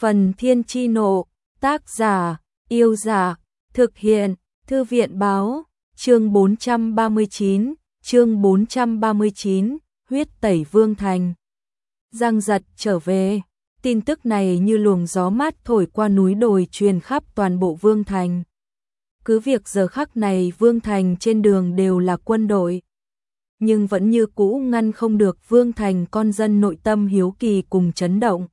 Phần Thiên Chi Nộ, tác giả, Yêu Giả, thực hiện, Thư viện Báo, chương 439, huyết tẩy Vương Thành. Giang Giật trở về, tin tức này như luồng gió mát thổi qua núi đồi truyền khắp toàn bộ Vương Thành. Cứ việc giờ khắc này Vương Thành trên đường đều là quân đội, nhưng vẫn như cũ ngăn không được Vương Thành con dân nội tâm hiếu kỳ cùng chấn động.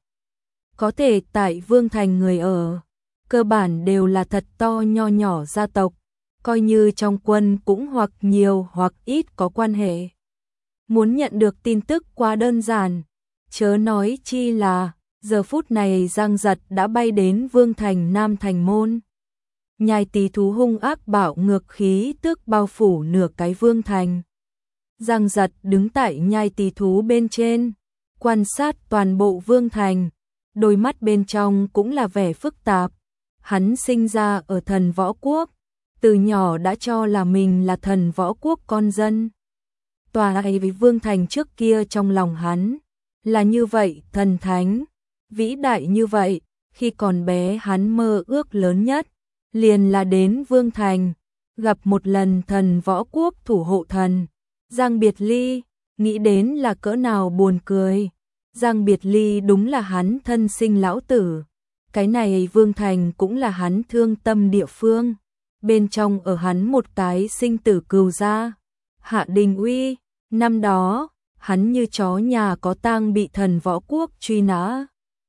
Có thể tại Vương Thành người ở, cơ bản đều là thật to nho nhỏ gia tộc, coi như trong quân cũng hoặc nhiều hoặc ít có quan hệ. Muốn nhận được tin tức quá đơn giản, chớ nói chi là, giờ phút này Giang Giật đã bay đến Vương Thành Nam Thành Môn. Nhai tí thú hung ác bạo ngược khí tức bao phủ nửa cái Vương Thành. Giang Giật đứng tại nhai tí thú bên trên, quan sát toàn bộ Vương Thành, đôi mắt bên trong cũng là vẻ phức tạp. Hắn sinh ra ở Thần Võ Quốc, từ nhỏ đã cho là mình là Thần Võ Quốc con dân. Tòa ấy với Vương Thành trước kia trong lòng hắn là như vậy, thần thánh, vĩ đại như vậy. Khi còn bé hắn mơ ước lớn nhất liền là đến Vương Thành, gặp một lần Thần Võ Quốc thủ hộ thần Giang Biệt Ly, nghĩ đến là cỡ nào buồn cười. Giang Biệt Ly đúng là hắn thân sinh lão tử. Cái này Vương Thành cũng là hắn thương tâm địa phương. Bên trong ở hắn một cái sinh tử cừu gia, Hạ Đình Uy. Năm đó, hắn như chó nhà có tang bị Thần Võ Quốc truy nã,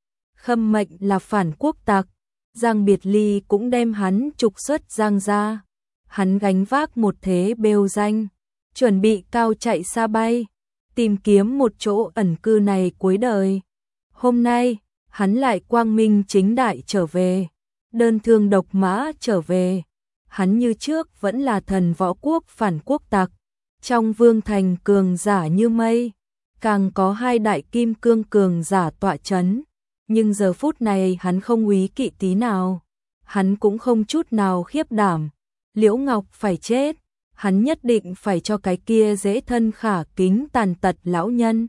khâm mệnh là phản quốc tặc. Giang Biệt Ly cũng đem hắn trục xuất Giang gia. Hắn gánh vác một thế bêu danh, chuẩn bị cao chạy xa bay, tìm kiếm một chỗ ẩn cư này cuối đời. Hôm nay, hắn lại quang minh chính đại trở về, đơn thương độc mã trở về. Hắn như trước vẫn là Thần Võ Quốc phản quốc tặc. Trong Vương Thành cường giả như mây, càng có hai đại kim cương cường giả tọa chấn. Nhưng giờ phút này hắn không úy kỵ tí nào, hắn cũng không chút nào khiếp đảm. Liễu Ngọc phải chết, hắn nhất định phải cho cái kia dễ thân khả kính tàn tật lão nhân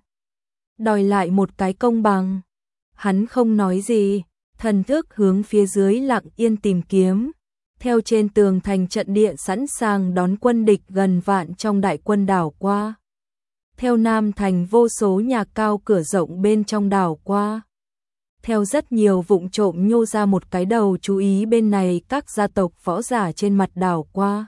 đòi lại một cái công bằng. Hắn không nói gì, thần thức hướng phía dưới lặng yên tìm kiếm. Theo trên tường thành trận địa sẵn sàng đón quân địch gần vạn trong đại quân đảo qua. Theo Nam Thành vô số nhà cao cửa rộng bên trong đảo qua. Theo rất nhiều vụng trộm nhô ra một cái đầu chú ý bên này các gia tộc võ giả trên mặt đảo qua.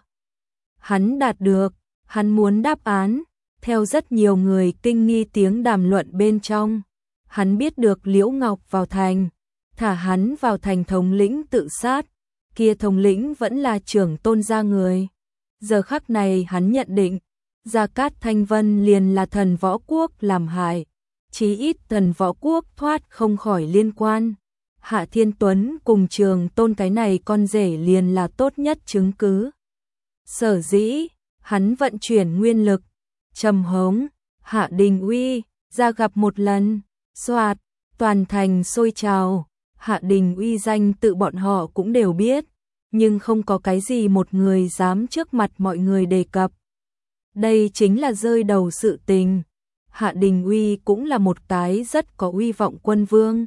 Hắn đạt được, hắn muốn đáp án. Theo rất nhiều người kinh nghi tiếng đàm luận bên trong, hắn biết được Liễu Ngọc vào thành, thả hắn vào thành thống lĩnh tự sát. Kia thống lĩnh vẫn là trưởng Tôn gia người. Giờ khắc này hắn nhận định, Gia Cát Thanh Vân liền là Thần Võ Quốc làm hại. Chí ít Thần Võ Quốc thoát không khỏi liên quan. Hạ Thiên Tuấn cùng Trường Tôn cái này con rể liền là tốt nhất chứng cứ. Sở dĩ, hắn vận chuyển nguyên lực, trầm hống, Hạ Đình Uy, ra gặp một lần, xoạt, toàn thành sôi trào. Hạ Đình Uy danh tự bọn họ cũng đều biết, nhưng không có cái gì một người dám trước mặt mọi người đề cập. Đây chính là rơi đầu sự tình. Hạ Đình Uy cũng là một cái rất có uy vọng quân vương.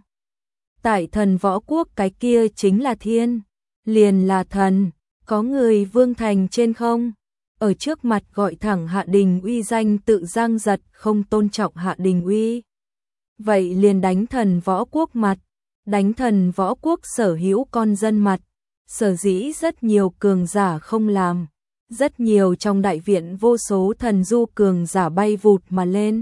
Tại Thần Võ Quốc cái kia chính là thiên, liền là thần, có người Vương Thành trên không. Ở trước mặt gọi thẳng Hạ Đình Uy danh tự Giang Giật không tôn trọng Hạ Đình Uy. Vậy liền đánh Thần Võ Quốc mặt, đánh Thần Võ Quốc sở hữu con dân mặt. Sở dĩ rất nhiều cường giả không làm, rất nhiều trong đại viện vô số thần du cường giả bay vụt mà lên,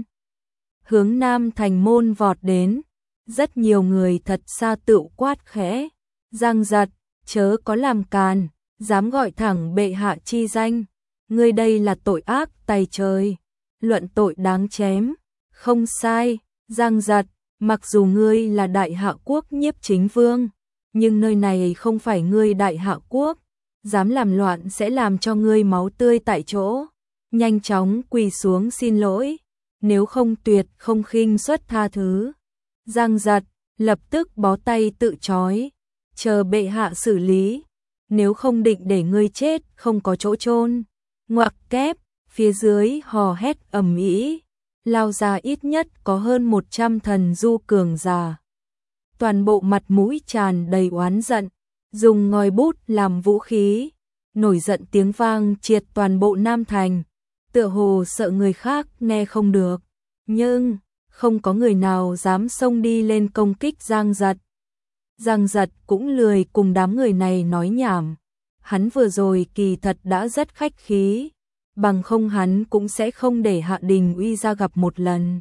hướng Nam Thành Môn vọt đến. Rất nhiều người thật xa tựu quát khẽ, Giang Giật, chớ có làm càn, dám gọi thẳng bệ hạ chi danh, ngươi đây là tội ác tày trời, luận tội đáng chém. Không sai, Giang Giật, mặc dù ngươi là Đại Hạ Quốc nhiếp chính vương, nhưng nơi này không phải ngươi Đại Hạ Quốc, dám làm loạn sẽ làm cho ngươi máu tươi tại chỗ. Nhanh chóng quỳ xuống xin lỗi, nếu không tuyệt không khinh suất tha thứ. Giang Giật lập tức bó tay tự trói, chờ bệ hạ xử lý, nếu không định để ngươi chết không có chỗ chôn. Ngoặc kép, phía dưới hò hét ầm ĩ, lao ra ít nhất có hơn 100 thần du cường giả. toàn bộ mặt mũi tràn đầy oán giận, dùng ngòi bút làm vũ khí, nổi giận tiếng vang triệt toàn bộ Nam Thành, tựa hồ sợ người khác nghe không được, nhưng không có người nào dám xông đi lên công kích Giang Giật. Giang Giật cũng lười cùng đám người này nói nhảm, hắn vừa rồi kỳ thật đã rất khách khí, bằng không hắn cũng sẽ không để Hạ Đình Uy ra gặp một lần,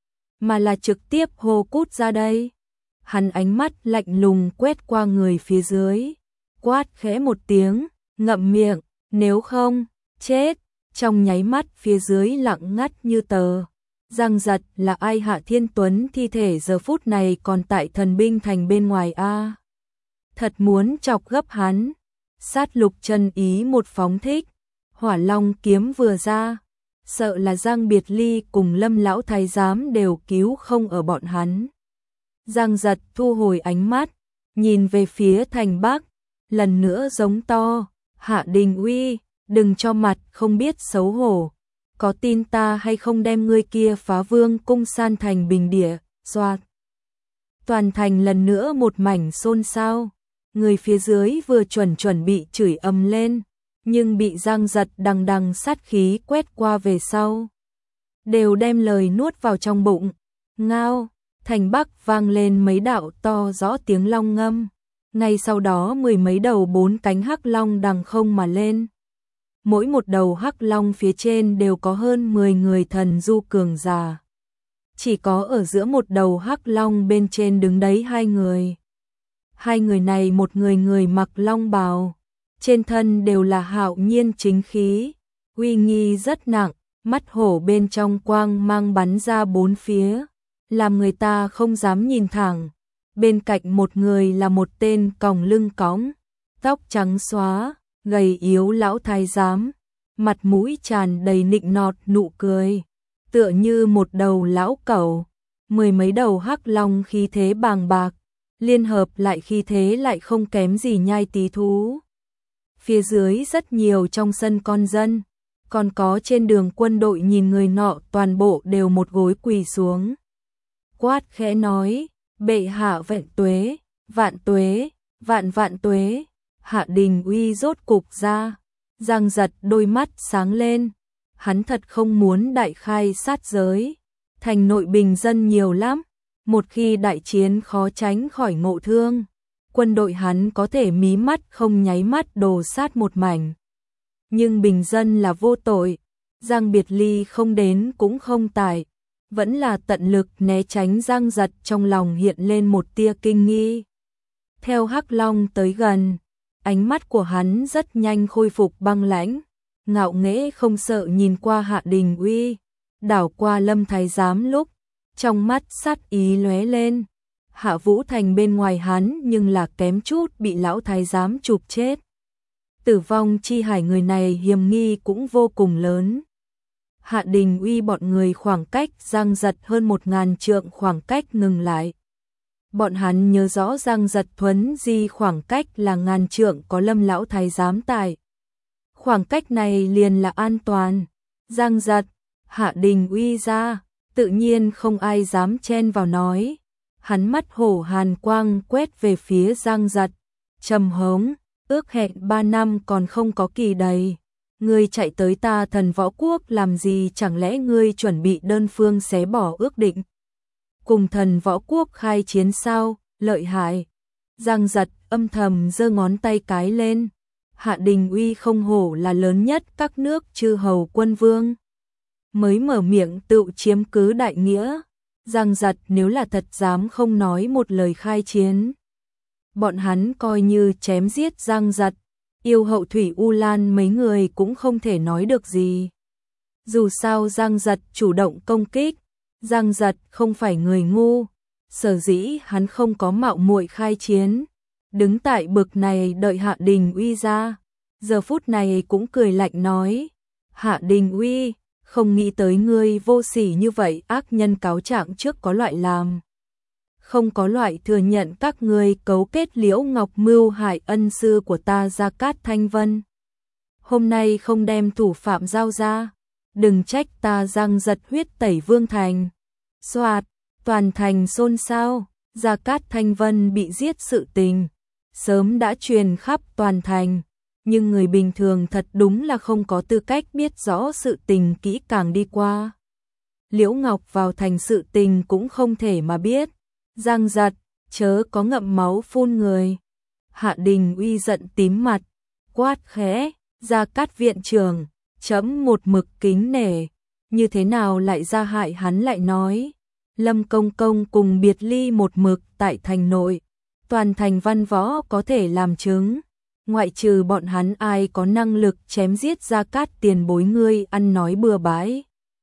mà là trực tiếp hô cút ra đây. Hắn ánh mắt lạnh lùng quét qua người phía dưới, quát khẽ một tiếng, ngậm miệng, nếu không, chết. Trong nháy mắt phía dưới lặng ngắt như tờ. Giang Giật là ai? Hạ Thiên Tuấn thi thể giờ phút này còn tại Thần Binh Thành bên ngoài a. Thật muốn chọc gấp hắn. Sát Lục chân ý một phóng thích, Hỏa Long kiếm vừa ra, sợ là Giang Biệt Ly cùng Lâm lão thái giám đều cứu không ở bọn hắn. Giang Giật thu hồi ánh mắt, nhìn về phía thành Bắc, lần nữa giống to, Hạ Đình Uy, đừng cho mặt không biết xấu hổ, có tin ta hay không đem ngươi kia phá vương cung san thành bình địa, xoạt. Toàn thành lần nữa một mảnh xôn xao, người phía dưới vừa chuẩn bị chửi ầm lên, nhưng bị Giang Giật đằng đằng sát khí quét qua về sau. Đều đem lời nuốt vào trong bụng, ngao, thành Bắc vang lên mấy đạo to rõ tiếng long ngâm, ngay sau đó mười mấy đầu bốn cánh hắc long đằng không mà lên. Mỗi một đầu hắc long phía trên đều có hơn 10 người thần du cường giả. Chỉ có ở giữa một đầu hắc long bên trên đứng đấy hai người. Hai người này một người mặc long bào, trên thân đều là hạo nhiên chính khí, uy nghi rất nặng, mắt hổ bên trong quang mang bắn ra bốn phía, làm người ta không dám nhìn thẳng. Bên cạnh một người là một tên còng lưng cõng, tóc trắng xóa, gầy yếu lão thái giám, mặt mũi tràn đầy nịnh nọt nụ cười, tựa như một đầu lão cẩu. Mười mấy đầu hắc long khí thế bàng bạc, liên hợp lại khí thế lại không kém gì nhai tí thú. Phía dưới rất nhiều trong sân con dân, còn có trên đường quân đội nhìn người nọ toàn bộ đều một gối quỳ xuống. Quát khẽ nói, bệ hạ vạn tuế, vạn tuế. Hạ Đình Uy rốt cục ra. Giang Giật đôi mắt sáng lên, hắn thật không muốn đại khai sát giới. Thành nội bình dân nhiều lắm, một khi đại chiến khó tránh khỏi ngộ thương. Quân đội hắn có thể mí mắt không nháy mắt đồ sát một mảnh. Nhưng bình dân là vô tội, Giang Biệt Ly không đến cũng không tại, vẫn là tận lực né tránh. Giang Giật trong lòng hiện lên một tia kinh nghi. Theo hắc long tới gần, ánh mắt của hắn rất nhanh khôi phục băng lãnh, ngạo nghễ không sợ nhìn qua Hạ Đình Uy, đảo qua Lâm thái giám lúc, trong mắt sát ý lóe lên. Hạ Vũ Thành bên ngoài hắn nhưng là kém chút bị lão thái giám chụp chết. Tử vong chi hải người này hiểm nghi cũng vô cùng lớn. Hạ Đình Uy bọn người khoảng cách Giang Giật hơn 1000 trượng khoảng cách ngừng lại. Bọn hắn nhớ rõ Giang Giật thuấn di khoảng cách là 1000 trượng có Lâm lão thái giám tại. Khoảng cách này liền là an toàn. Giang Giật, Hạ Đình Uy ra, tự nhiên không ai dám chen vào nói. Hắn mắt hổ hàn quang quét về phía Giang Giật, trầm hống, ước hẹn 3 năm còn không có kỳ đầy. Ngươi chạy tới ta Thần Võ Quốc làm gì? Chẳng lẽ ngươi chuẩn bị đơn phương xé bỏ ước định? Cùng Thần Võ Quốc khai chiến sao? Lợi hại. Giang Giật âm thầm giơ ngón tay cái lên. Hạ Đình Uy không hổ là lớn nhất các nước chư hầu quân vương. Mới mở miệng tự chiếm cứ đại nghĩa. Giang Giật nếu là thật dám không nói một lời khai chiến, bọn hắn coi như chém giết Giang Giật. Yêu hậu Thủy U Lan mấy người cũng không thể nói được gì. Dù sao Giang Giật chủ động công kích, Giang Giật không phải người ngu, sở dĩ hắn không có mạo muội khai chiến, đứng tại bực này đợi Hạ Đình Uy ra. Giờ phút này cũng cười lạnh nói, Hạ Đình Uy, không nghĩ tới ngươi vô sỉ như vậy. Ác nhân cáo trạng trước có loại làm, không có loại thừa nhận các ngươi cấu kết Liễu Ngọc mưu hại ân sư của ta Gia Cát Thanh Vân. Hôm nay không đem thủ phạm giao ra, đừng trách ta Giang Giật huyết tẩy vương thành. Soạt, toàn thành xôn xao, Gia Cát Thanh Vân bị giết sự tình, sớm đã truyền khắp toàn thành, nhưng người bình thường thật đúng là không có tư cách biết rõ sự tình kỹ càng đi qua. Liễu Ngọc vào thành sự tình cũng không thể mà biết. Giang Giật, chớ có ngậm máu phun người. Hạ Đình Uy giận tím mặt, quát khẽ, Gia Cát viện trưởng, chấm một mực kính nể, như thế nào lại ra hại hắn, lại nói. Lâm Công Công cùng biệt ly một mực tại thành nội, toàn thành văn võ có thể làm chứng, ngoại trừ bọn hắn ai có năng lực chém giết Gia Cát tiền bối ngươi ăn nói bừa bãi.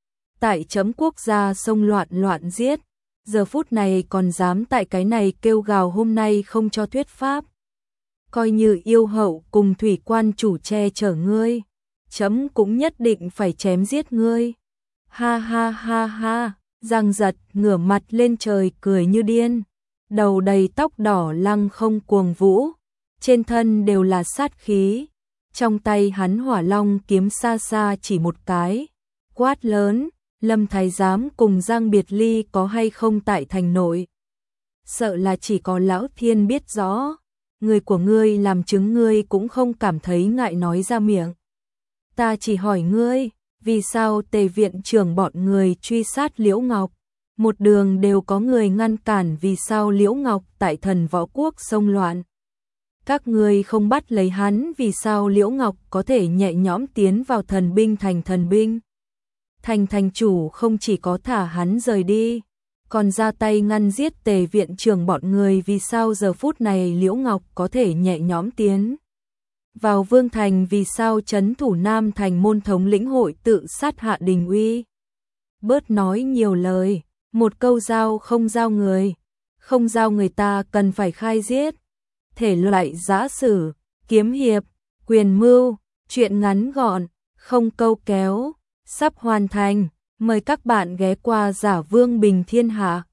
Tại chấm quốc gia xông loạn giết, giờ phút này còn dám tại cái này kêu gào, hôm nay không cho thuyết pháp. Coi như yêu hậu cùng thủy quan chủ che chở ngươi, chấm cũng nhất định phải chém giết ngươi. Ha ha ha ha, Giang Giật ngửa mặt lên trời cười như điên, đầu đầy tóc đỏ lăng không cuồng vũ, trên thân đều là sát khí, trong tay hắn hỏa long kiếm xa xa chỉ một cái, quát lớn, Lâm Thái Giám cùng Giang Biệt Ly có hay không tại thành nội? Sợ là chỉ có Lão Thiên biết rõ, người của ngươi làm chứng ngươi cũng không cảm thấy ngại nói ra miệng. Ta chỉ hỏi ngươi, vì sao Tề viện trưởng bọn người truy sát Liễu Ngọc? Một đường đều có người ngăn cản, vì sao Liễu Ngọc tại Thần Võ Quốc xông loạn? Các ngươi không bắt lấy hắn, vì sao Liễu Ngọc có thể nhẹ nhõm tiến vào thần binh thành thần binh? Thành chủ không chỉ có thả hắn rời đi, còn ra tay ngăn giết Tề viện trưởng bọn người, vì sao giờ phút này Liễu Ngọc có thể nhẹ nhõm tiến vào Vương thành, vì sao trấn thủ Nam thành môn thống lĩnh hội tự sát Hạ Đình Uy? Bớt nói nhiều lời, một câu giao không giao người, không giao người ta cần phải khai giết. Thể loại giã sử, kiếm hiệp, quyền mưu, truyện ngắn gọn, không câu kéo, sắp hoàn thành, mời các bạn ghé qua Giả Vương Bình Thiên Hạ.